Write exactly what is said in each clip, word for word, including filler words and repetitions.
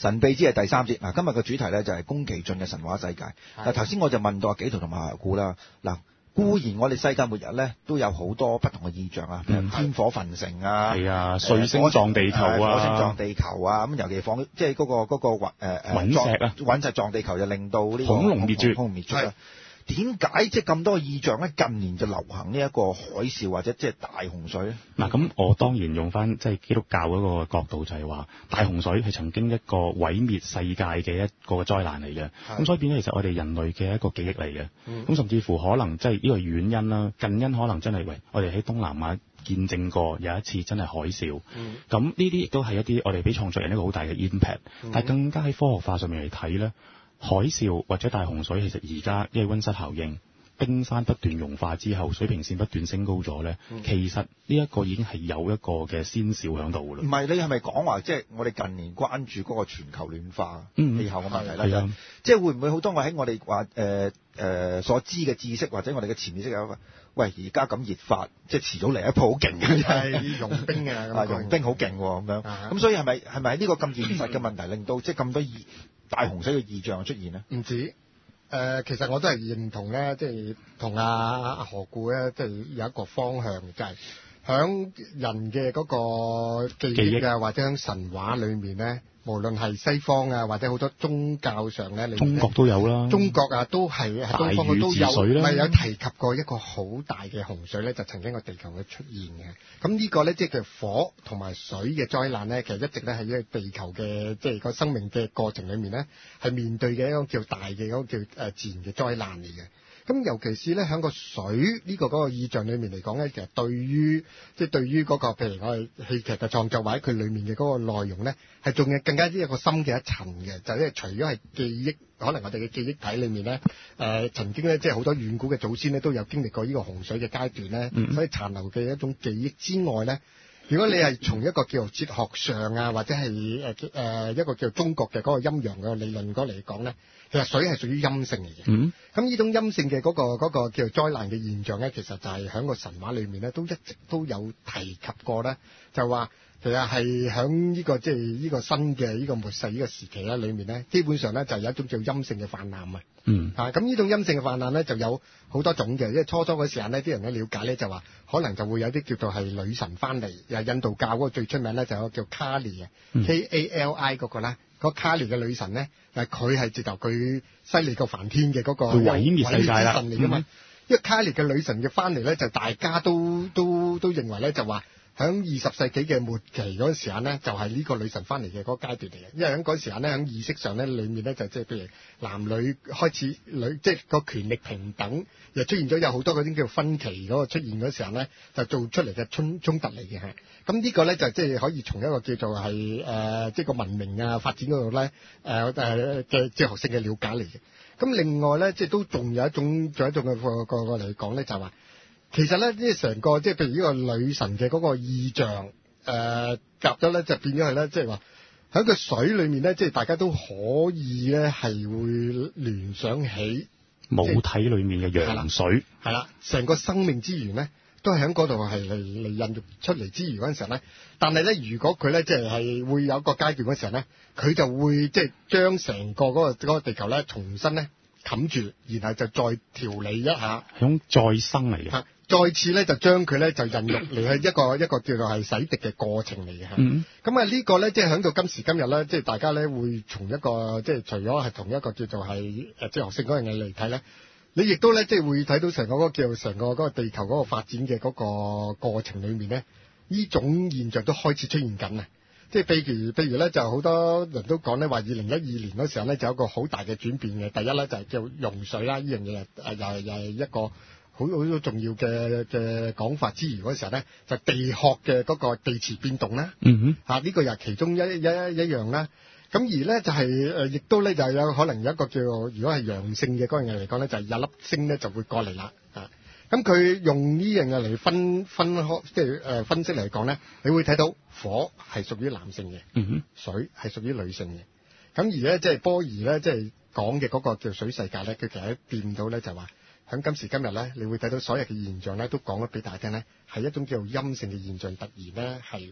神秘之夜第三節。嗱，今日嘅主題咧就係宮崎駿嘅神話世界。嗱，頭先我就問到阿紀陶同埋阿古啦。嗱，固然我哋世界末日咧都有好多不同嘅意象啊，譬如天火焚城啊， 係啊，彗星撞地球啊， 火星撞地球啊，咁尤其放即係嗰個嗰個隕誒誒隕石啊， 隕石撞地球就令到呢個恐龍滅絕， 恐龍滅絕啊。點解即係咁多意象咧？近年就流行呢一個海嘯或者即係大洪水咧？ 嗱，咁我當然用翻即係基督教嗰個角度，就係話大洪水係曾經一個毀滅世界嘅一個災難嚟嘅。咁所以變咗其實我哋人類嘅一個記憶嚟嘅。咁、嗯、甚至乎可能即係呢個遠因啦，近因可能真係喂，我哋喺東南亞見證過有一次真係海嘯。咁呢啲亦都係一啲我哋俾創作人一個好大嘅 impact、嗯。但係更加喺科學化上面嚟睇咧。海嘯或者大洪水，其實而家因為溫室效應，冰山不斷融化之後，水平線不斷升高咗咧、嗯，其實呢一個已經係有一個嘅先兆喺度㗎啦。 唔係，你係咪講話即係我哋近年關注嗰個全球暖化、 嗯、 氣候嘅問題咧？啊，即係會唔會好多我喺我哋話誒誒所知嘅知識或者我哋嘅潛意識有個喂而家咁熱發，即係遲早嚟一鋪好勁嘅， 係融冰嘅， 啊融冰好勁喎咁樣。咁所以係咪係咪呢個咁現實嘅問題令到即係咁多大洪水嘅異象出現呢？ 唔止，誒、呃，其實我都係認同咧，即係同阿阿何故咧，即係有一個方向，就係、是、響人嘅嗰個記憶啊，或者響神話裏面咧，無論係西方啊，或者好多宗教上咧， 中國都有啦， 中國啊都係東方都有，係有提及過一個好大嘅洪水咧，就曾經個地球會出現嘅。咁呢個咧，即係叫火同埋水嘅災難咧，其實一直咧係一個地球嘅即係個生命嘅過程裏面咧，係面對嘅一個叫大嘅一個叫誒自然嘅災難嚟嘅。咁尤其是咧喺個水呢個嗰個意象裏面嚟講咧，其實對於即係對於嗰個譬如我哋戲劇嘅創作或者佢裏面嘅嗰個內容咧，係仲有更加之一個深嘅一層嘅，就係咧除咗係記憶，可能我哋嘅記憶體裏面咧，誒、呃、曾經咧即係好多遠古嘅祖先咧都有經歷過呢個洪水嘅階段咧、嗯，所以殘留嘅一種記憶之外咧，如果你係從一個叫做哲學上啊，或者係誒誒一個叫做中國嘅嗰個陰陽嘅理論嗰嚟講咧，其實水係屬於陰性嚟嘅。嗯，咁呢種陰性嘅嗰、嗰個嗰、嗰個叫做災難嘅現象咧，其實就係喺個神話裏面咧，都一直都有提及過咧，就話其實係喺呢個即係呢個新嘅呢個末世呢個時期咧裏面咧，基本上咧就有一種叫陰性嘅泛濫啊。嗯，啊咁呢種陰性嘅泛濫咧就有好多種嘅，因為初初嗰時間呢，啲人嘅了解咧就話可能就會有啲叫做係女神翻嚟，又印度教嗰個最出名咧就有個叫卡利啊、嗯、K A L I 嗰個啦，嗰個卡利嘅女神咧，誒佢係直頭佢犀利過梵天嘅嗰個毀滅世界啦， 嚟噶嘛。因為卡利嘅女神嘅翻嚟咧，就大家都都都認為咧就話。喺二十世紀嘅末期嗰陣時間咧，就係、是、呢個女神翻嚟嘅嗰個階段嚟嘅。因為喺嗰陣時間咧，喺意識上咧，裡面咧就即係譬如男女開始女即係個權力平等，又出現咗有好多嗰啲叫分歧嗰個出現嗰時候咧，就做出嚟嘅衝衝突嚟嘅係。咁呢個咧就即係可以從一個叫做係誒、呃、即係個文明啊發展嗰度咧誒誒嘅哲學性嘅了解嚟嘅。咁另外咧，即係都仲有一種，仲有一種嘅個個個嚟講咧，就係話。其實咧，呢成個即係譬如呢個女神嘅嗰個意象，誒夾咗咧就變咗係咧，即係話喺個水裏面咧，即係大家都可以咧係會聯想起母體裏面嘅羊水， 係啦，成個生命之源咧都係喺嗰度係嚟嚟孕育出嚟之餘嗰陣時候咧，但係咧如果佢咧即係係會有一個階段嗰時候咧，佢就會即係將成個嗰個嗰個地球咧重新咧冚住，然後就再調理一下， 響再生嚟嘅。 再次咧就將佢咧就孕育嚟係一個一個叫做係洗滌嘅過程嚟嘅嚇。咁、嗯、啊呢個咧即係響到今時今日咧，即係大家咧會從一個即係除咗係同一個叫做係誒哲學性嗰樣嘢嚟睇咧，你亦都咧即係會睇到成個嗰個叫做成個嗰個地球嗰個發展嘅嗰個過程裡面咧，呢種現象都開始出現緊啊！即係譬如譬如咧就好多人都講咧話，二零一二年嗰時候咧就有一個好大嘅轉變嘅。第一咧就係叫融水啦，呢樣嘢誒又係又係一個。好好重要嘅嘅講法之餘嗰時候咧，就地殼嘅嗰個地磁變動啦。嗯哼，嚇、啊、呢、這個又係其中一一一,一樣啦。咁而咧就係、是、誒，亦都咧就有可能有一個叫做，如果係陽性嘅嗰樣嘢嚟講咧，就係、是、有粒星咧就會過嚟啦。啊，咁佢用呢樣嘢嚟分分開，即係誒分析嚟講咧，你會睇到火係屬於男性嘅，嗯哼，水係屬於女性嘅。咁而咧即係波兒咧即係講嘅嗰個叫水世界咧，佢其實一掂到咧就話。喺今時今日咧，你會睇到所有嘅現象咧，都講咗俾大家聽咧，係一種叫做陰性嘅現象，突然咧係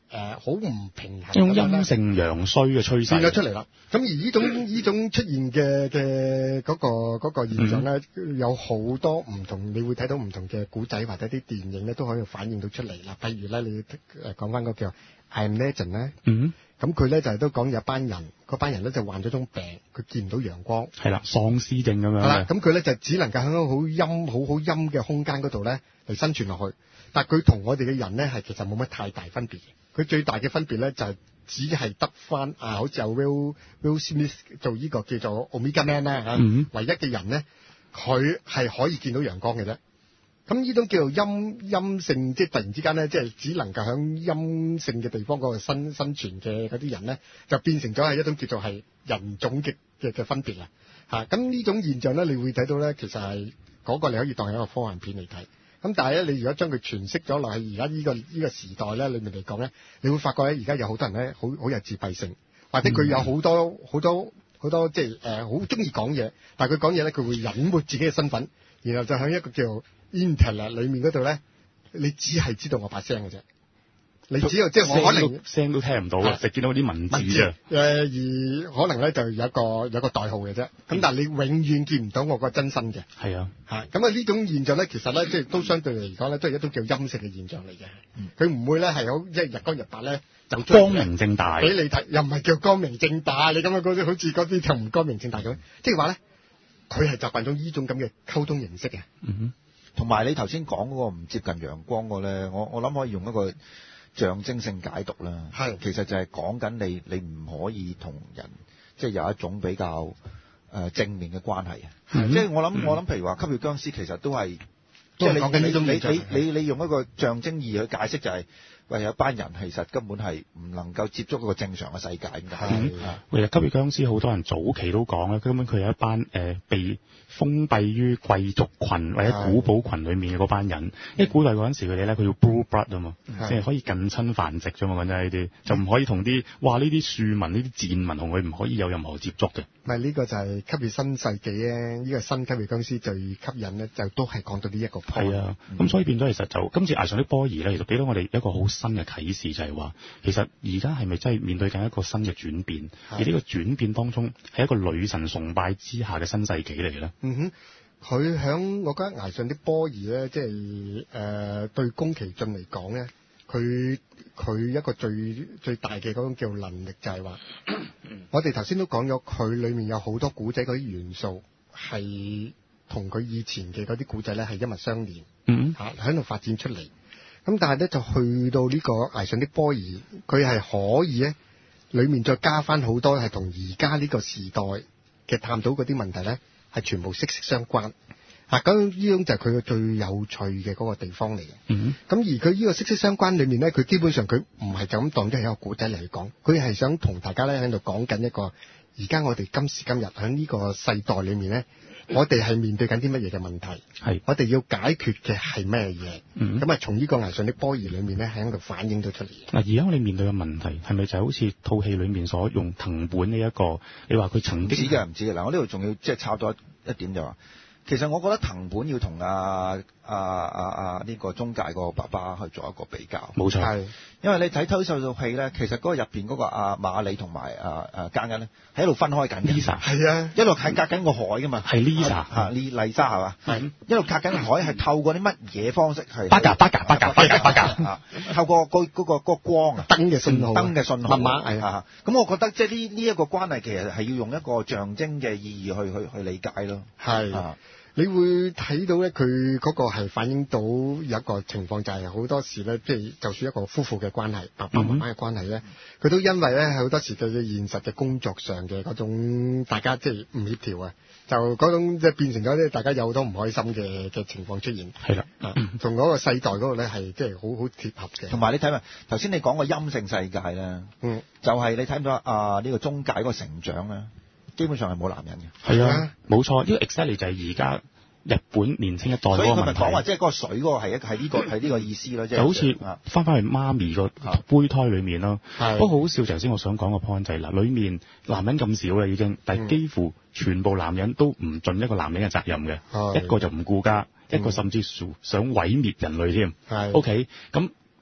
誒好唔平衡， 一種陰盛陽衰嘅趨勢變咗出嚟啦。咁而呢種呢種出現嘅嘅嗰個嗰、嗰個現象咧，嗯、有好多唔同，你會睇到唔同嘅古仔或者啲電影咧，都可以反映到出嚟啦。譬如咧，你誒講翻嗰個叫 I Am Legend 咧， 嗯， 咁佢咧就係都講有班人，嗰班人咧就患咗種病，佢見唔到陽光， 係啦，喪屍症咁樣。 係啦，咁佢咧就只能夠喺個好陰、好好陰嘅空間嗰度咧嚟生存落去。但係佢同我哋嘅人咧係其實冇乜太大分別嘅。佢最大嘅分別咧就係、是、只係得翻啊，好似有 Will Will Smith 做呢個叫做 Omega Man 啦嚇， 嗯、 唯一嘅人咧，佢係可以見到陽光嘅啫。咁呢種叫做陰陰性，即係突然之間咧，即係只能夠喺陰性嘅地方嗰個生生存嘅嗰啲人咧，就變成咗係一種叫做係人種嘅嘅嘅分別啦嚇。咁呢種現象咧，你會睇到咧，其實係嗰個你可以當係一個科幻片嚟睇。咁但係咧，你如果將佢詮釋咗落去而家呢個呢、呢個時代咧裏面嚟講咧，你會發覺咧，而家有好多人咧，好好有自閉性，或者佢有好多好、嗯、多好多即係誒好中意講嘢，但係佢講嘢咧，佢會隱瞞自己嘅身份，然後就喺一個叫 Internet 裏面嗰度咧，你只係知道我把聲嘅啫。你只要即係我可能聲都聽唔到啊，就見到啲文字啊。 誒、呃、而可能咧就有一個有一個代號嘅啫。咁、嗯、但係你永遠見唔到我個真身嘅。 係啊。 嚇咁啊呢種現象咧，其實咧即係都相對嚟講咧，都係一種叫陰性嘅現象嚟嘅。佢、嗯、唔會咧係好即係日光日白咧就光明正大俾你睇，又唔係叫光明正大。你咁樣嗰啲好似嗰啲就唔光明正大咁。即係話咧，佢係習慣咗呢種咁嘅溝通形式嘅。 嗯哼。同埋你頭先講嗰個唔接近陽光個咧，我我諗可以用一個象徵性解讀啦，係其實就係講緊你你唔可以同人即係、就是、有一種比較誒、呃、正面嘅關係啊，即係我諗、嗯、我諗譬如話吸血僵屍其實都係即係你講緊呢種你你你你用一個象徵意去解釋就係、是。喂，有一班人其實根本係唔能夠接觸一個正常嘅世界咁解。 係，其實吸血僵屍好多人早期都講啦，根本佢有一班誒、呃、被封閉於貴族群或者古堡群裡面嘅嗰班人。因為古代嗰陣時佢哋咧，佢要 blue blood 啊嘛，即係可以近親繁殖啫嘛，講真呢啲就唔可以同啲哇呢啲庶民呢啲賤民同佢唔可以有任何接觸嘅。 唔係呢個就係吸血新世紀咧，呢、這個新吸血僵屍最吸引咧，就都係講到呢一個 point。係啊，咁、嗯、所以變咗其實就今次崖上的波兒咧，其實俾到我哋一個好新嘅啟示，就係話其實而家係咪真係面對緊一個新嘅轉變？而呢個轉變當中係一個女神崇拜之下嘅新世紀嚟嘅咧。嗯哼，佢響我覺得崖上的波兒咧，即係誒、呃、對宮崎駿嚟講咧，佢佢一個最最大嘅嗰種叫能力就係話，我哋頭先都講咗，佢裏面有好多古仔嗰啲元素係同佢以前嘅嗰啲古仔咧係一脈相連， 嗯嚇喺度發展出嚟。咁但係咧就去到呢個崖上的波兒，佢係可以咧，裏面再加翻好多係同而家呢個時代嘅探討嗰啲問題咧，係全部息息相關。嚇咁呢種就係佢嘅最有趣嘅嗰個地方嚟嘅。 嗯， 咁而佢呢個息息相關裏面咧，佢基本上佢唔係就咁當咗係一個古仔嚟講，佢係想同大家咧喺度講緊一個而家我哋今時今日喺呢個世代裏面咧。我哋係面對緊啲乜嘢嘅問題？係我哋要解決嘅係咩嘢？嗯，咁啊，從呢個崖上的波兒裏面咧，喺度反映到出嚟。 嗱，而家我哋面對嘅問題係咪就係好似套戲裏面所用藤本呢、這、一個？你話佢曾經唔知嘅，唔知嘅。嗱，我呢度仲要即係插多一點就話，其實我覺得藤本要同阿阿阿阿呢個中介個爸爸去做一個比較。冇錯，係因為你睇偷秀套戲咧，其實嗰個入邊嗰個阿馬里同埋阿阿嘉欣咧，喺一路分開緊。Lisa 係啊，一路係隔緊個海噶嘛。係 Lisa 嚇，麗麗莎係嘛？係一路隔緊個海，係透過啲乜嘢方式係？巴格巴格巴格巴格巴格啊！透過嗰嗰個嗰個光啊，燈嘅信號，燈嘅信號密碼係啊。咁我覺得即係呢呢一個關係，其實係要用一個象徵嘅意義去去去理解咯。係啊。 你會睇到咧，佢嗰個係反映到有一個情況，就係好多時咧，即係就算一個夫婦嘅關係、爸爸媽媽嘅關係咧，佢、嗯、都因為咧好多時對現實嘅工作上嘅嗰種大家即係唔協調啊，就嗰種即係變成咗咧，大家有好多唔開心嘅嘅情況出現。係啦，同嗰個世代嗰個咧係即係好好貼合嘅。 同埋你睇埋頭先你講個陰性世界咧，嗯，就係、是、你睇唔到啊呢、這個中介嗰個成長咧。基本上係冇男人嘅， 係啊，冇錯，呢、這個 exactly 就係而家日本年輕一代嗰個問題。所以佢咪講話，即係嗰個水嗰個係一係呢個係呢個意思咯，即係好似翻返去媽咪個胚胎裡面咯。不過好笑，頭先我想講個 point 就係、是、嗱，裡面男人咁少啦已經，但係幾乎全部男人都唔盡一個男人嘅責任嘅、嗯，一個就唔顧家，一個甚至想毀滅人類添。OK，咁。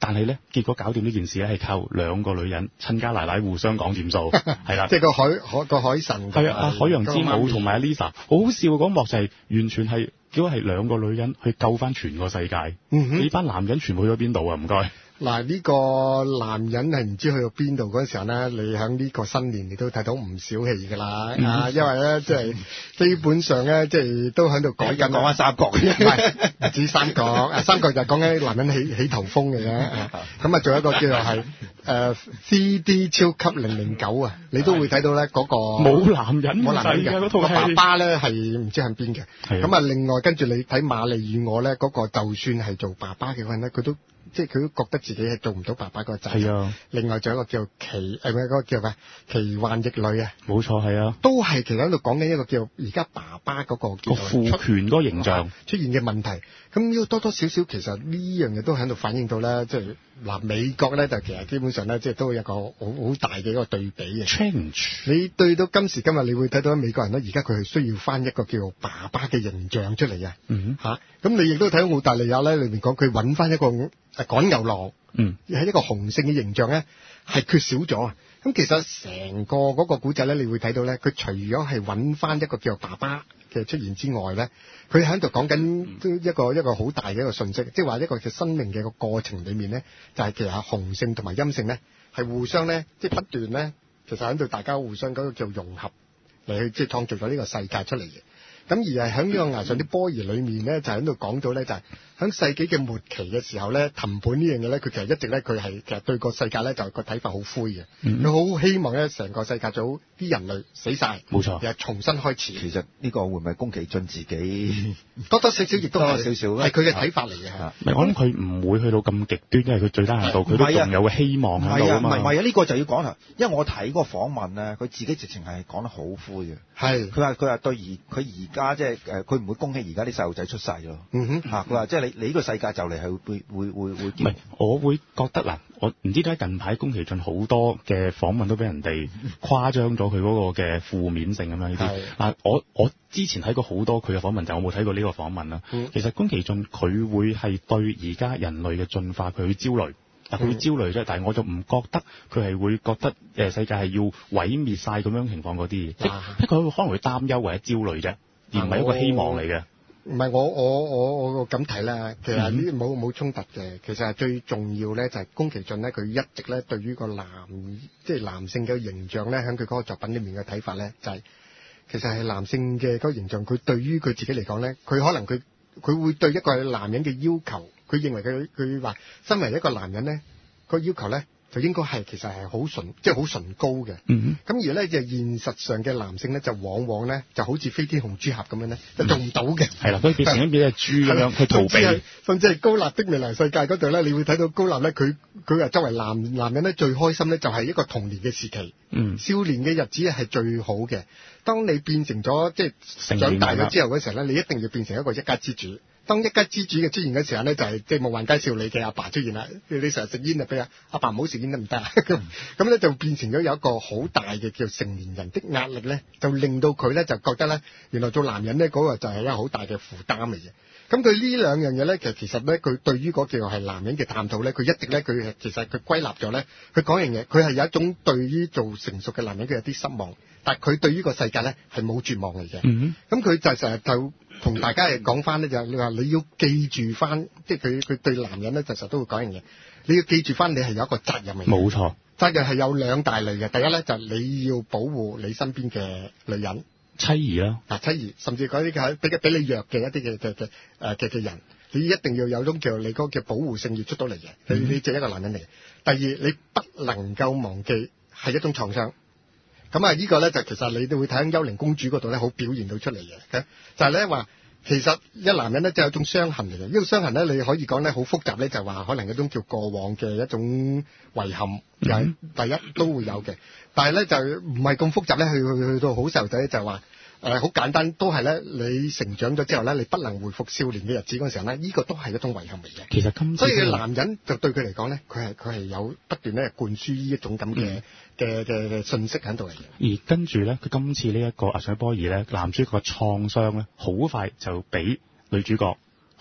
但係咧結果搞掂呢件事咧係靠兩個女人親家奶奶互相講掂數，係啦， 即係個海海個海神係啊，海洋之母同埋阿 Lisa，好好笑嗰幕就係完全係叫係兩個女人去救翻全個世界，呢、嗯、班男人全部去咗邊度啊？唔該。 嗱，呢個男人係唔知去到邊度嗰陣時候咧，你喺呢個新年你都睇到唔少戲㗎啦，嗯、啊，因為咧即係基本上咧即係都喺度改緊講翻三國，唔係唔止三國，啊三國就係講緊男人起起頭風嘅啫，咁啊仲有一個叫做係誒 C D 超級零零九啊，你都會睇到咧嗰、嗰個冇男人冇男人嘅嗰套戲， 個爸爸咧係唔知喺邊嘅，咁啊另外跟住你睇瑪麗與我咧嗰、嗰個就算係做爸爸嘅人咧，佢都。即係佢都覺得自己係做唔到爸爸個仔。係啊。另外仲有一個叫奇誒，唔係嗰個叫咩？奇幻逆女啊。冇錯，係啊。都係其實喺度講緊一個叫而家爸爸嗰個叫個父權嗰個形象出現嘅問題。咁要多多少少其實呢樣嘢都喺度反映到咧，即係嗱美國咧就其實基本上咧即係都有一個好好大嘅一個對比嘅。Change。你對到今時今日，你會睇到美國人咧，而家佢係需要翻一個叫爸爸嘅形象出嚟啊。嗯哼。嚇，咁你亦都睇到澳大利亞咧裏面講佢揾翻一個。誒趕牛郎，嗯，係一個雄性嘅形象咧，係缺少咗啊！咁其實成個嗰個古仔咧，你會睇到咧，佢除咗係揾翻一個叫做爸爸嘅出現之外咧，佢喺度講緊一個一個好大嘅一個訊息，即係話一個嘅生命嘅個過程裡面咧，就係、是、其實雄性同埋陰性咧係互相咧，即係不斷咧，其實喺度大家互相嗰個叫融合嚟去即係創造咗呢個世界出嚟嘅。咁而係喺呢個崖上啲波兒裏面咧，就喺度講到咧，就係喺世紀嘅末期嘅時候咧，談判呢樣嘢咧，佢其實一直咧，佢係其實對個世界咧就個睇法好灰嘅。佢、嗯、好希望咧，成個世界早啲人類死晒，冇錯，又重新開始。其實呢個會唔會宮崎駿自己多多少少亦都多少少係佢嘅睇法嚟嘅。 我諗佢唔會去到咁極端，因為佢最低限度佢都仲有個希望喺度啊嘛。唔係啊，呢、啊這個就要講啦，因為我睇嗰個訪問咧，佢自己直情係講得好灰嘅。係佢話佢話對而佢而家即係誒，佢唔會恭喜而家啲細路仔出世咯。嗯哼，嚇佢話即係你你呢個世界就嚟係會會會會。唔係，我會覺得嗱，我唔知點解近排宮崎駿好多嘅訪問都俾人哋誇張咗佢嗰個嘅負面性咁樣呢啲。嗱，我我之前睇過好多佢嘅訪問，就我冇睇過呢個訪問啦。嗯、其實宮崎駿佢會係對而家人類嘅進化佢會焦慮。嗱，佢會焦慮啫，但係我就唔覺得佢係會覺得誒世界係要毀滅晒咁樣情況嗰啲，即係佢可能會擔憂或者焦慮啫，而唔係一個希望嚟嘅。唔係我我我我咁睇啦，其實呢啲冇冇衝突嘅，其實係最重要咧就係宮崎駿咧，佢一直咧對於個男即係男性嘅形象咧，喺佢嗰個作品裏面嘅睇法咧，就係、是、其實係男性嘅嗰個形象，佢對於佢自己嚟講咧，佢可能佢佢會對一個男人嘅要求。佢認為佢佢話，身為一個男人咧，個要求咧就應該係其實係好純，即係好純高嘅。嗯咁而咧就現實上嘅男性咧，就往往咧就好似飛天紅豬俠咁樣咧，就做唔到嘅。係啦，佢變成一隻豬咁樣去逃避。甚至係高立的未來世界嗰度咧，你會睇到高立咧，佢佢話作為男男人咧最開心咧，就係一個童年嘅時期。嗯。少年嘅日子係最好嘅。當你變成咗即係長大咗之後嗰時候咧，你一定要變成一個一家之主。當一家之主嘅出現嘅時候咧，就係即係夢幻街少女嘅阿爸出現啦。你成日食煙啊，俾阿阿爸唔好食煙得唔得啊？咁咁咧就變成咗有一個好大嘅叫成年人的壓力咧，就令到佢咧就覺得咧，原來做男人咧嗰個就係一個好大嘅負擔嚟嘅。咁佢呢兩樣嘢咧，其實其實咧，佢對於嗰叫係男人嘅探討咧，佢一直咧，佢其實佢歸納咗咧，佢講樣嘢，佢係有一種對於做成熟嘅男人佢有啲失望，但係佢對於個世界咧係冇絕望嚟嘅。嗯哼，咁佢就成日就同大家嚟講翻咧，就你話你要記住翻，即係佢佢對男人咧，就實都會講樣嘢，你要記住翻，你係有一個責任嚟。冇錯，責任係有兩大類嘅，第一咧就係你要保護你身邊嘅女人。妻兒啦，嗱妻兒，甚至嗰啲嘅比比你弱嘅一啲嘅嘅嘅誒嘅嘅人，你一定要有種叫你嗰個叫保護性要出到嚟嘅，你你只係一個男人嚟。第二，你不能夠忘記係一種創傷。咁啊，呢個咧就其實你都會睇喺幽靈公主嗰度咧，好表現到出嚟嘅，就係咧話其實一男人咧就係一種傷痕嚟嘅，呢個傷痕咧你可以講咧好複雜咧，就係話可能一種叫過往嘅一種遺憾，就係、嗯、第一都會有嘅。但係咧就唔係咁複雜咧，去去去到好細路仔就係話誒好簡單，都係咧你成長咗之後咧，你不能回復少年嘅日子嗰陣時候咧，呢、這個都係一種遺憾嚟嘅。其實今所以男人就對佢嚟講咧，佢係佢係有不斷咧灌輸呢一種咁嘅嘅嘅嘅信息喺度嚟嘅。而跟住咧，佢今次呢一個阿水波兒咧，男主角嘅創傷咧，好快就俾女主角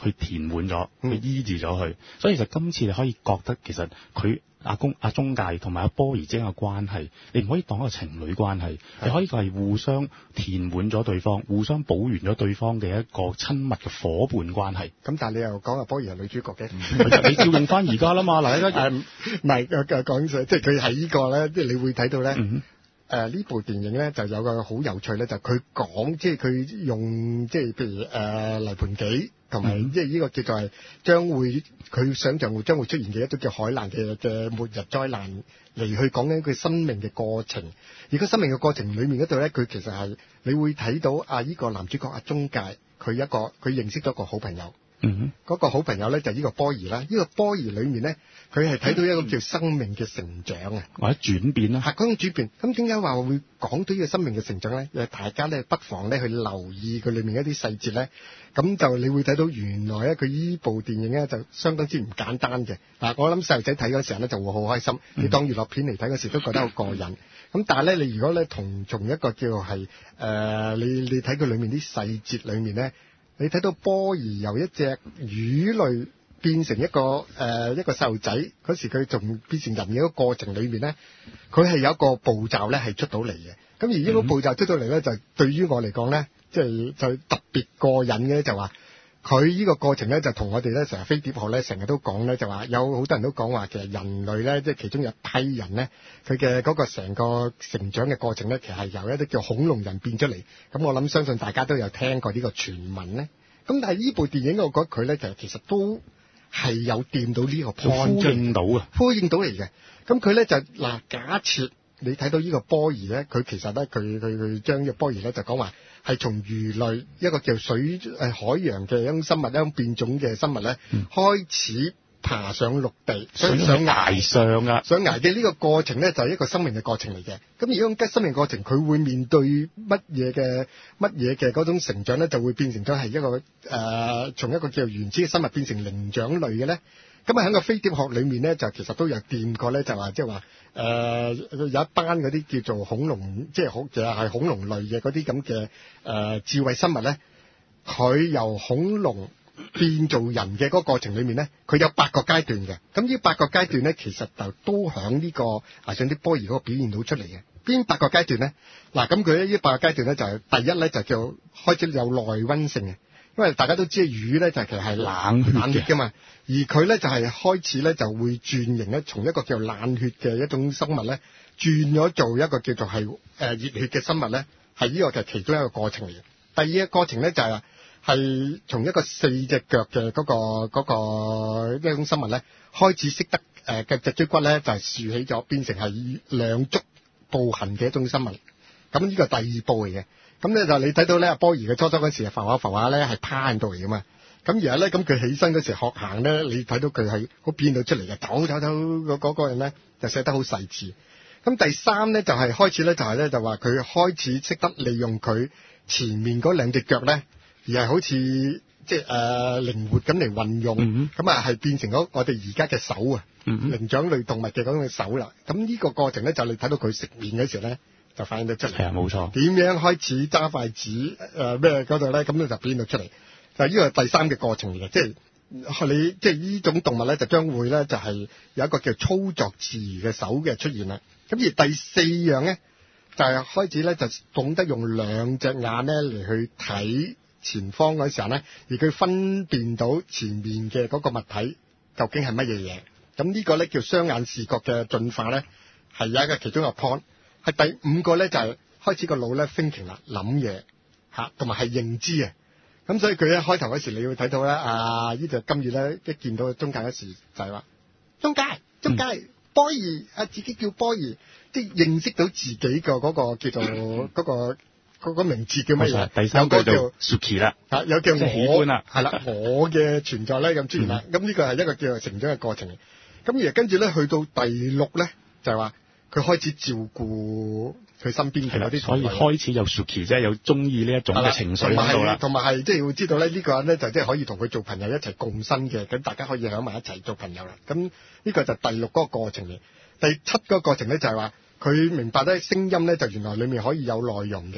去填滿咗， 嗯、 去醫治咗佢。所以其實今次你可以覺得其實佢阿公阿中介同埋阿波兒之間嘅關係，你唔可以當一個情侶關係，你可以係互相填滿咗對方，互相補完咗對方嘅一個親密嘅伙伴關係。 咁但係你又講阿波兒係女主角嘅， 你照用翻而家啦嘛，嗱，而家唔係講即係佢喺呢個咧，即係你會睇到咧。 嗯誒呢、呃、部電影咧就有個好有趣咧，就佢、是、講即係佢用即係譬如誒、呃、黎盤紀同埋即係呢個叫做係將會佢想像會將會出現嘅一種叫海難嘅嘅末日災難嚟去講緊佢生命嘅過程。而個生命嘅過程裡面嗰度咧，佢其實係你會睇到啊！呢、這個男主角阿中介佢一個佢認識咗個好朋友。 嗯哼， 嗰個好朋友咧就係、是、呢個波兒啦。呢、這個波兒裡面咧，佢係睇到一個叫生命嘅成長啊， 或者轉變啦。 係嗰種轉變。咁點解話會講到呢個生命嘅成長咧？誒，大家咧不妨咧去留意佢裡面一啲細節咧。咁就你會睇到原來咧佢呢部電影咧就相當之唔簡單嘅。嗱，我諗細路仔睇嗰時候咧就會好開心，你當娛樂片嚟睇嗰時都覺得好過癮。咁、嗯、但係咧，你如果咧同從一個叫係誒、呃，你你睇佢裡面啲細節裡面咧。你睇到波兒由一隻魚類變成一個誒、呃、一個細路仔嗰時，佢仲變成人嘅一個過程裏面咧，佢係有一個步驟咧係出到嚟嘅。咁而呢個步驟出到嚟咧，就對於我嚟講咧，即係就特別過癮嘅就話佢呢個過程咧，就同我哋咧成日飛碟學咧成日都講咧，就話有好多人都講話其實人類咧，即係其中有一批人咧，佢嘅嗰個成個成長嘅過程咧，其實係由一啲叫恐龍人變出嚟。咁我諗相信大家都有聽過呢個傳聞咧。咁但係呢部電影我覺得佢咧其實其實都係有掂到呢個 point， 呼應到啊， 呼應到嚟嘅。咁佢咧就嗱，假設你睇到呢個波兒咧，佢其實咧佢佢佢將呢個波兒咧就講話係從魚類一個叫水誒海洋嘅一種生物，一種變種嘅生物咧、嗯、開始爬上陸地， 想上崖上啊， 上崖嘅呢個過程咧就係、是、一個生命嘅過程嚟嘅。咁而呢種生命過程，佢會面對乜嘢嘅乜嘢嘅嗰種成長咧，就會變成咗係一個誒、呃，從一個叫原始嘅生物變成靈長類嘅咧。咁啊喺個飛碟學裏面咧，就其實都有掂過咧，就話即係話誒有一班嗰啲叫做恐龍，即係好其實係恐龍類嘅嗰啲咁嘅誒智慧生物咧，佢由恐龍變做人嘅嗰個過程裏面咧，佢有八個階段嘅。咁呢八個階段咧，其實就都響呢、這個啊上啲波兒嗰個表現到出嚟嘅。邊八個階段咧？嗱，咁佢呢八個階段咧就係、是、第一咧就叫開始有內溫性嘅，因為大家都知魚咧就其實係冷冷血嘅嘛，而佢咧就係、是、開始咧就會轉型咧，從一個叫冷血嘅一種生物咧，轉咗做一個叫做係誒熱血嘅生物咧，係呢個就係其中一個過程嚟嘅。第二個過程咧就係、是。係從一個四隻腳嘅嗰個嗰個一種生物咧，開始識得誒嘅脊椎骨咧就係豎起咗，變成係兩足步行嘅一種生物。咁呢個第二步嚟嘅。咁咧就你睇到咧，阿波兒嘅初初嗰時浮下浮下咧係趴喺度嚟噶嘛。咁而家咧咁佢起身嗰時學行咧，你睇到佢係好變到出嚟嘅，走走走嗰嗰個人咧就寫得好細緻。咁第三咧就係、是、開始咧就係、是、咧就話佢開始識得利用佢前面嗰兩隻腳咧。而係好似即係誒靈活咁嚟運用，咁啊係變成咗我哋而家嘅手啊，靈長類動物嘅嗰種手啦。咁呢個過程咧，就你睇到佢食麵嗰時咧，就反映到出嚟。係啊，冇錯。點樣開始揸筷子誒咩嗰度咧？咁咧就變到出嚟。就呢個係第三嘅過程嚟嘅，即係你即係呢種動物咧，就將會咧就係有一個叫操作自如嘅手嘅出現啦。咁而第四樣咧，就係開始咧就懂得用兩隻眼咧嚟去睇前方嗰時候咧，而佢分辨到前面嘅嗰個物體究竟係乜嘢嘢。咁呢個咧叫雙眼視覺嘅進化咧，係有一個其中一個 point。係第五個咧就係、是、開始個腦咧 thinking 啦，諗嘢嚇，同埋係認知啊。咁所以佢一開頭嗰時，你會睇到咧啊，呢隻金魚咧一見到中介嗰時就係話中介，中介、嗯、波兒啊，自己叫波兒，即係認識到自己嘅嗰個叫做嗰、那個。嗰個名字叫乜嘢？第三個叫 Suki 啦，嚇有叫我係啦，我嘅存在咧咁出現啦。咁呢個係一個叫做成長嘅過程。咁而跟住咧去到第六咧，就係話佢開始照顧佢身邊嘅嗰啲，所以開始有 Suki 即係有中意呢一種嘅情緒喺度啦。同埋係即係會知道咧，呢個人咧就即係可以同佢做朋友一齊共生嘅，咁大家可以喺埋一齊做朋友啦。咁呢個就第六嗰個過程嚟。第七個過程咧就係話佢明白咧聲音咧就原來裡面可以有內容嘅。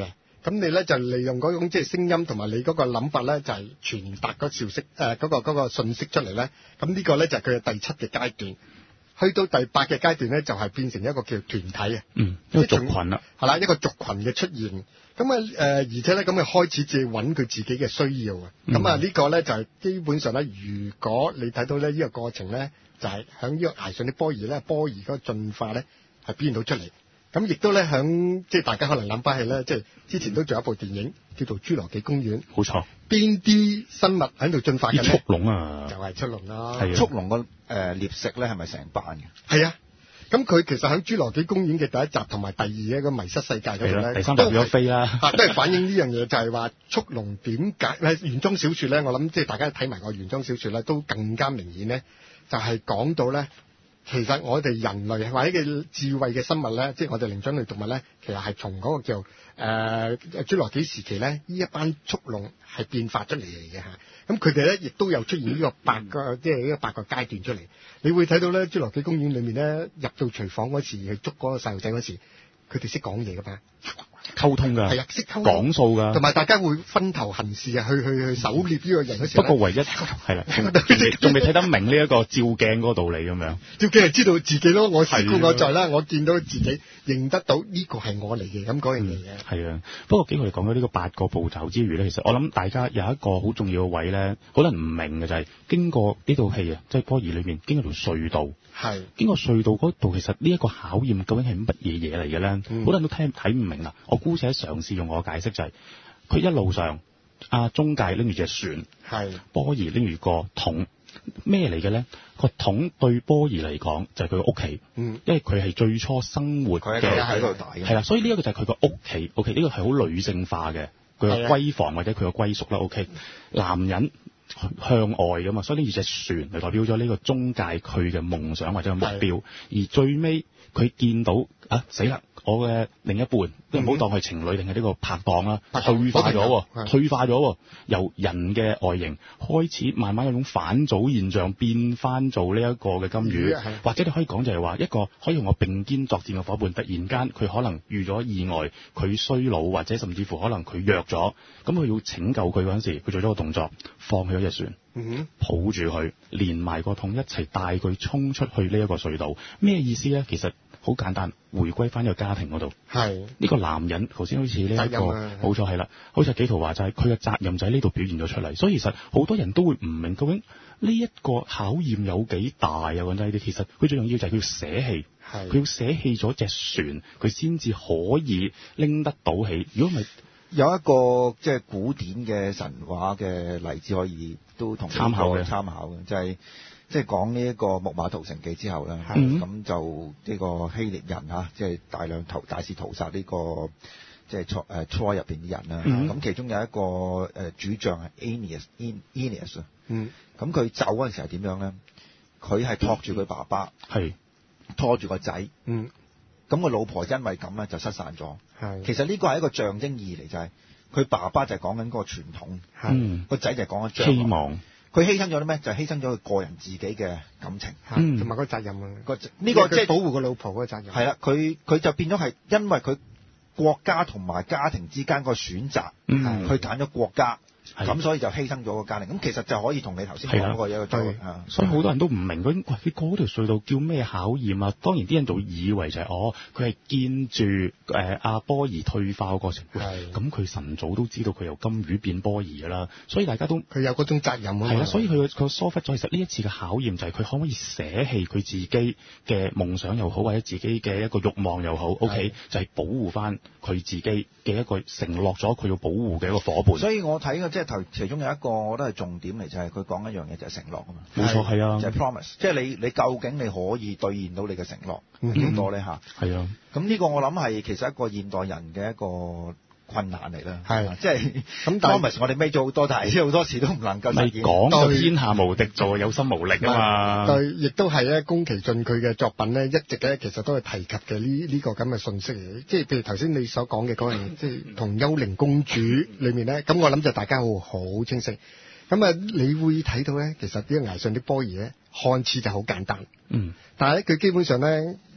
咁你咧就利用嗰種即係聲音同埋你嗰個諗法咧，就係、是、傳達個消息誒嗰、呃那個嗰、那個信息出嚟咧。咁呢個咧就係佢嘅第七嘅階段。去到第八嘅階段咧，就係、是、變成一個叫團體啊， 嗯，一個族群啦， 係啦，一個族群嘅出現。咁啊誒，而且咧咁啊開始自己揾佢自己嘅需要啊。咁、嗯、啊呢個咧就係、是、基本上咧，如果你睇到咧呢、這個過程咧，就係喺呢個崖上啲波兒咧，波兒嗰個進化咧係表現到出嚟。咁亦都咧響即係大家可能諗翻起咧，即係之前都仲有一部電影叫做《侏羅紀公園》。 冇錯。邊啲生物喺度進化緊咧？ 速龍啊， 就係速龍啦。 速龍個誒獵食咧係咪成班嘅？ 係啊。咁佢其實喺《侏羅紀公園》嘅第一集同埋第二嘅個迷失世界嗰度咧， 第三集變咗飛啦。 都係反映呢樣嘢，就係話速龍點解咧？原裝小説咧，我諗即係大家睇埋個原裝小説咧，都更加明顯咧，就係、是、講到咧。其實我哋人類或者嘅智慧嘅生物咧，即係我哋靈長類動物咧，其實係從嗰個叫誒、呃、侏羅紀時期咧，呢一班速龍係變化出嚟嚟嘅嚇。咁佢哋咧亦都有出現呢個八個，即係呢個八個階段出嚟。你會睇到咧，侏羅紀公園裏面咧，入到廚房嗰時去捉嗰個細路仔嗰時，佢哋識講嘢噶嘛。 溝通㗎， 係啊，識溝通講數㗎， 同埋大家會分頭行事啊，去去去狩獵呢個人嗰時。 不過唯一係啦，仲未睇得明呢一個照鏡嗰個道理咁樣。 照鏡係知道自己咯，我視故我在啦，我見到自己認得到呢個係我嚟嘅，咁嗰樣嘢嘅。係啊，不過幾佢哋講咗呢個八個步驟之餘咧，其實我諗大家有一個好重要嘅位咧，好多人唔明嘅就係、是、經過呢套戲啊，即係波兒裏面經過條隧道。係經過隧道嗰度，其實呢一個考驗究竟係乜嘢嘢嚟嘅咧？好、嗯、多人都聽睇唔明啦。我姑且嘗試用我嘅解釋就係、是，佢一路上阿中介拎住隻船，係波兒拎住個桶，咩嚟嘅咧？個桶對波兒嚟講就係佢個屋企，嗯，因為佢係最初生活嘅喺度大嘅，係啦，所以呢一個就係佢個屋企。O K， 呢個係好女性化嘅，佢個閨房或者佢個歸屬啦。O K， 男人。向外噶嘛，所以呢隻船嚟代表咗呢個中介佢嘅夢想或者目標，而最尾佢見到啊死啦！我嘅另一半，即係唔好當係情侶定係呢個拍檔啦，退化咗，退化咗，由人嘅外形開始慢慢有種返祖現象，變翻做呢一個嘅金魚，或者你可以講就係話一個可以同我並肩作戰嘅伙伴，突然間佢可能遇咗意外，佢衰老或者甚至乎可能佢弱咗，咁佢要拯救佢嗰陣時，佢做咗個動作，放棄咗隻船，嗯、抱住佢，連埋個桶一齊帶佢衝出去呢一個隧道，咩意思咧？其實好簡單，回歸翻呢個家庭嗰度。係呢、這個男人，頭先好似呢一個，冇錯係啦，好似紀陶話就係佢嘅責任就喺呢度表現咗出嚟。所以其實好多人都會唔明究竟呢一個考驗有幾大啊？講真呢啲，其實佢最重要就係佢要捨棄，佢要捨棄咗隻船，佢先至可以拎得到起。如果唔係， 有一個即係古典嘅神話嘅例子可以都同參考嘅，參考嘅就係、是。即係講呢一個木馬屠城記之後咧，咁、嗯、就呢個希臘人嚇，即係大量屠大肆屠殺呢、這個即係塞誒 Troy 入邊啲人啦。咁、嗯、其中有一個誒主將係 Aeneas，Aeneas 啊。嗯。咁佢走嗰陣時係點樣咧？佢係托住佢爸爸，係、嗯、拖住個仔。嗯。咁個老婆因為咁咧就失散咗。係。其實呢個係一個象徵意義嚟，就係、是、佢爸爸就係講緊嗰個傳統，係個仔就係講緊希望。佢犧牲咗啲咩？就係、是、犧牲咗佢個人自己嘅感情， 同埋嗰個責任啊！ 個呢個即係保護個老婆嗰個責任。 係啦，佢佢就變咗係因為佢國家同埋家庭之間個選擇，嗯、去揀咗國家。咁所以就犧牲咗個家庭，咁其實就可對對對可以同你頭先講嗰個一個對， 所以好多人都唔明佢，喂，你過嗰條隧道叫咩考驗啊？當然啲人就以為就係、是、哦，佢係見住誒阿波兒退化嘅過程，咁佢晨早都知道佢由金魚變波兒噶啦，所以大家都佢有嗰種責任啊。 係啦，所以佢佢疏忽咗。其實呢一次嘅考驗就係佢可唔可以捨棄佢自己嘅夢想又好，或者自己嘅一個慾望又好 ，OK，就係保護翻佢自己嘅一個承諾咗佢要保護嘅一個伙伴。 所以我睇嘅即係頭其中有一個我覺得係重點嚟，就係佢講一樣嘢就係承諾啊嘛。 冇錯，係啊， 就係、是、promise，即係你你究竟你可以兌現到你嘅承諾幾多咧嚇？係啊，咁呢個我諗係其實一個現代人嘅一個困難嚟啦。係，即係咁 promise 我哋孭咗好多，但係好多時都唔能夠實現。 講就天下無敵，做有心無力啊嘛。 對，亦都係咧，宮崎駿佢嘅作品咧，一直咧其實都係提及嘅呢呢個咁嘅信息嚟。即係譬如頭先你所講嘅嗰樣嘢，即係同幽靈公主裏面咧，咁我諗就大家好好清晰。咁啊，你會睇到咧，其實呢個崖上啲波兒咧，看似就好簡單，嗯，但係咧佢基本上咧，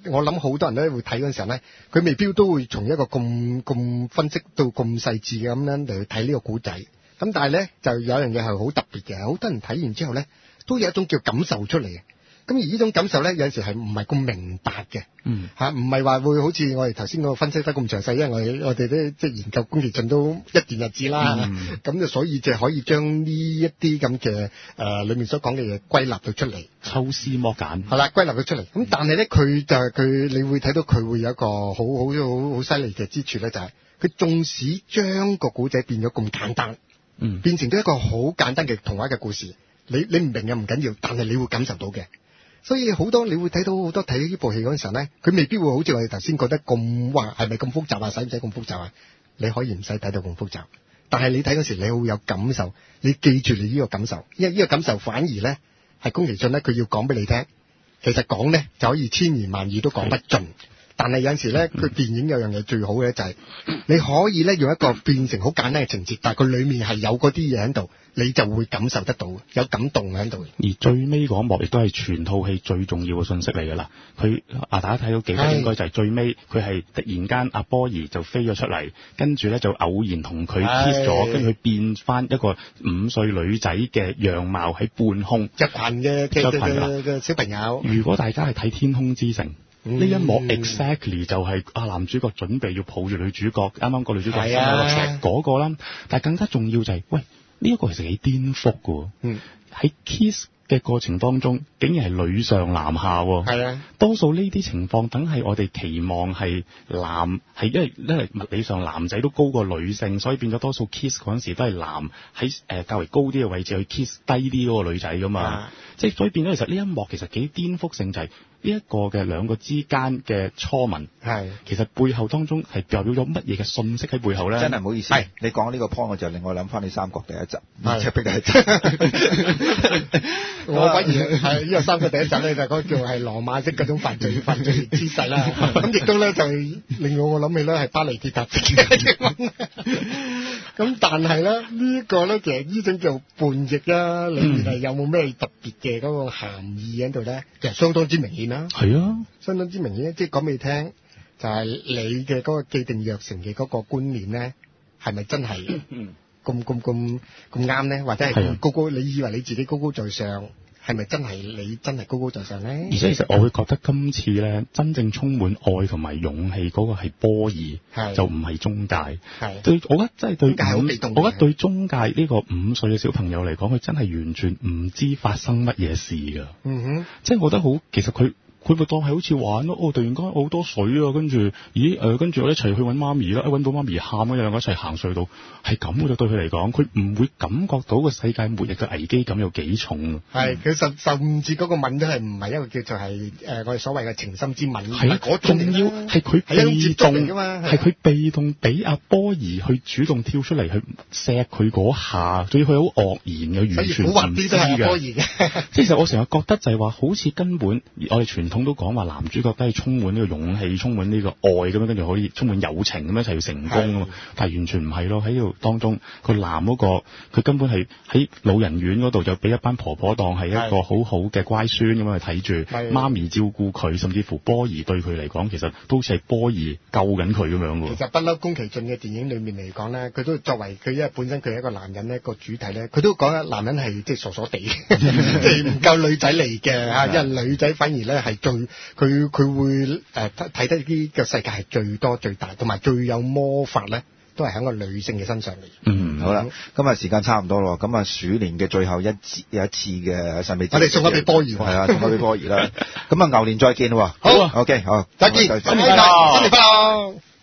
我諗好多人咧會睇嗰陣時候咧，佢未必都會從一個咁咁分析到咁細緻嘅咁樣嚟去睇呢個古仔。咁但係咧就有樣嘢係好特別嘅，好多人睇完之後咧都有一種叫感受出嚟嘅。咁而呢種感受咧，有陣時係唔係咁明白嘅， 嗯嚇，唔係話會好似我哋頭先嗰個分析得咁詳細，因為我哋我哋都即係研究宮崎駿都一段日子啦，咁、嗯、就所以就可以將呢一啲咁嘅誒裏面所講嘅嘢歸納到出嚟， 抽絲剝繭， 係啦，歸納到出嚟。咁、嗯、但係咧，佢就係佢，你會睇到佢會有一個好好好好犀利嘅之處咧，就係佢縱使將個古仔變咗咁簡單，嗯，變成咗一個好簡單嘅童話嘅故事，你你唔明嘅唔緊要，但係你會感受到嘅。所以好多你會睇到好多睇呢部戲嗰陣時候咧，佢未必會好似我哋頭先覺得咁話係咪咁複雜啊？使唔使咁複雜啊？你可以唔使睇到咁複雜，但係你睇嗰時你會有感受，你記住你呢個感受，因為呢個感受反而咧係宮崎駿咧佢要講俾你聽，其實講咧就可以千言萬語都講不盡。但係有陣時咧，佢電影有樣嘢最好嘅就係你可以咧用一個變成好簡單嘅情節，但係佢裡面係有嗰啲嘢喺度，你就會感受得到，有感動喺度。 而最尾嗰一幕亦都係全套戲最重要嘅信息嚟㗎啦。佢啊，大家睇到記得應該就係最尾，佢係突然間阿波兒就飛咗出嚟，跟住咧就偶然同佢 kiss 咗，跟住佢變翻一個五歲女仔嘅樣貌喺半空， 一群嘅嘅嘅小朋友。 如果大家係睇《天空之城》。呢、嗯、一幕 exactly 就係啊男主角準備要抱住女主角，啱啱個女主角生咗個石嗰個啦。但係更加重要就係、是，喂呢一、這個其實幾顛覆㗎。嗯，喺 kiss 嘅過程當中，竟然係女上男下。係啊，多數呢啲情況，等係我哋期望係男係，因為因為物理上男仔都高過女性，所以變咗多數 kiss 嗰陣時都係男喺誒、呃、較為高啲嘅位置去 kiss 低啲嗰個女仔㗎嘛。啊、即係所以變咗其實呢一幕其實幾顛覆性，就係呢一個嘅兩個之間嘅初吻，係其實背後當中係代表咗乜嘢嘅信息喺背後咧？真係唔好意思，係你講呢個 point 我就令我諗翻你三國第一集，赤壁第一集。我反而係呢個三國第一集咧，就嗰個叫係羅馬式嗰種犯罪犯罪姿勢啦。咁亦都咧就令我我諗起咧係巴黎鐵塔式嘅。咁但係咧呢個咧其實呢種叫叛逆啦，裏面係有冇咩特別嘅嗰個含義喺度咧？其實相當之明顯啦。係啊，相當之明顯，即係講俾你聽，就係你嘅嗰個既定約成嘅嗰個觀念咧，係咪真係咁咁咁咁啱咧？或者係高高，你以為你自己高高在上，係咪真係你真係高高在上咧？而且其實我會覺得今次咧，真正充滿愛同埋勇氣嗰個係波兒，就唔係中介。係對，我覺得真係對五，我覺得對中介呢個五歲嘅小朋友嚟講，佢真係完全唔知發生乜嘢事㗎。嗯哼，即係我覺得好，其實佢。佢咪當係好似玩咯，哦！突然間好多水啊，跟住，咦？誒、呃，跟住我一齊去揾媽咪啦，一揾到媽咪喊啊，兩個一齊行隧道，係咁嘅啫。對佢嚟講，佢唔會感覺到個世界末日嘅危機感有幾重。係，佢甚甚至嗰個吻都係唔係一個叫做係誒、呃、我哋所謂嘅情深之吻。係啊，嗰仲要係佢被動㗎嘛，係佢被動俾阿波兒去主動跳出嚟去錫佢嗰下，仲要佢好愕然嘅，完全唔知嘅。即係其實我成日覺得就係話，好似根本我哋傳統都講話男主角都係充滿呢個勇氣，充滿呢個愛咁樣，跟住可以充滿友情咁樣一齊要成功啊嘛。但係完全唔係咯，喺呢度當中，個男嗰個佢根本係喺老人院嗰度就俾一班婆婆當係一個好好嘅乖孫咁樣去睇住，媽咪照顧佢，甚至乎波兒對佢嚟講，其實都好似係波兒救緊佢咁樣喎。其實不嬲宮崎駿嘅電影裏面嚟講咧，佢都作為佢因為本身佢係一個男人咧，個主題咧，佢都講啊男人係即係傻傻地，即係唔夠女仔嚟嘅嚇，因為女仔反而咧係最佢佢會誒睇睇得呢個世界係最多最大，同埋最有魔法咧，都係喺個女性嘅身上嚟。嗯，好啦，今日時間差唔多咯，咁啊鼠年嘅最後一次有一次嘅神秘之夜，我哋送咗俾波兒，係啊，送咗俾波兒啦。咁啊牛年再見喎。好啊 ，OK，好，再見，新年快樂，新年快樂。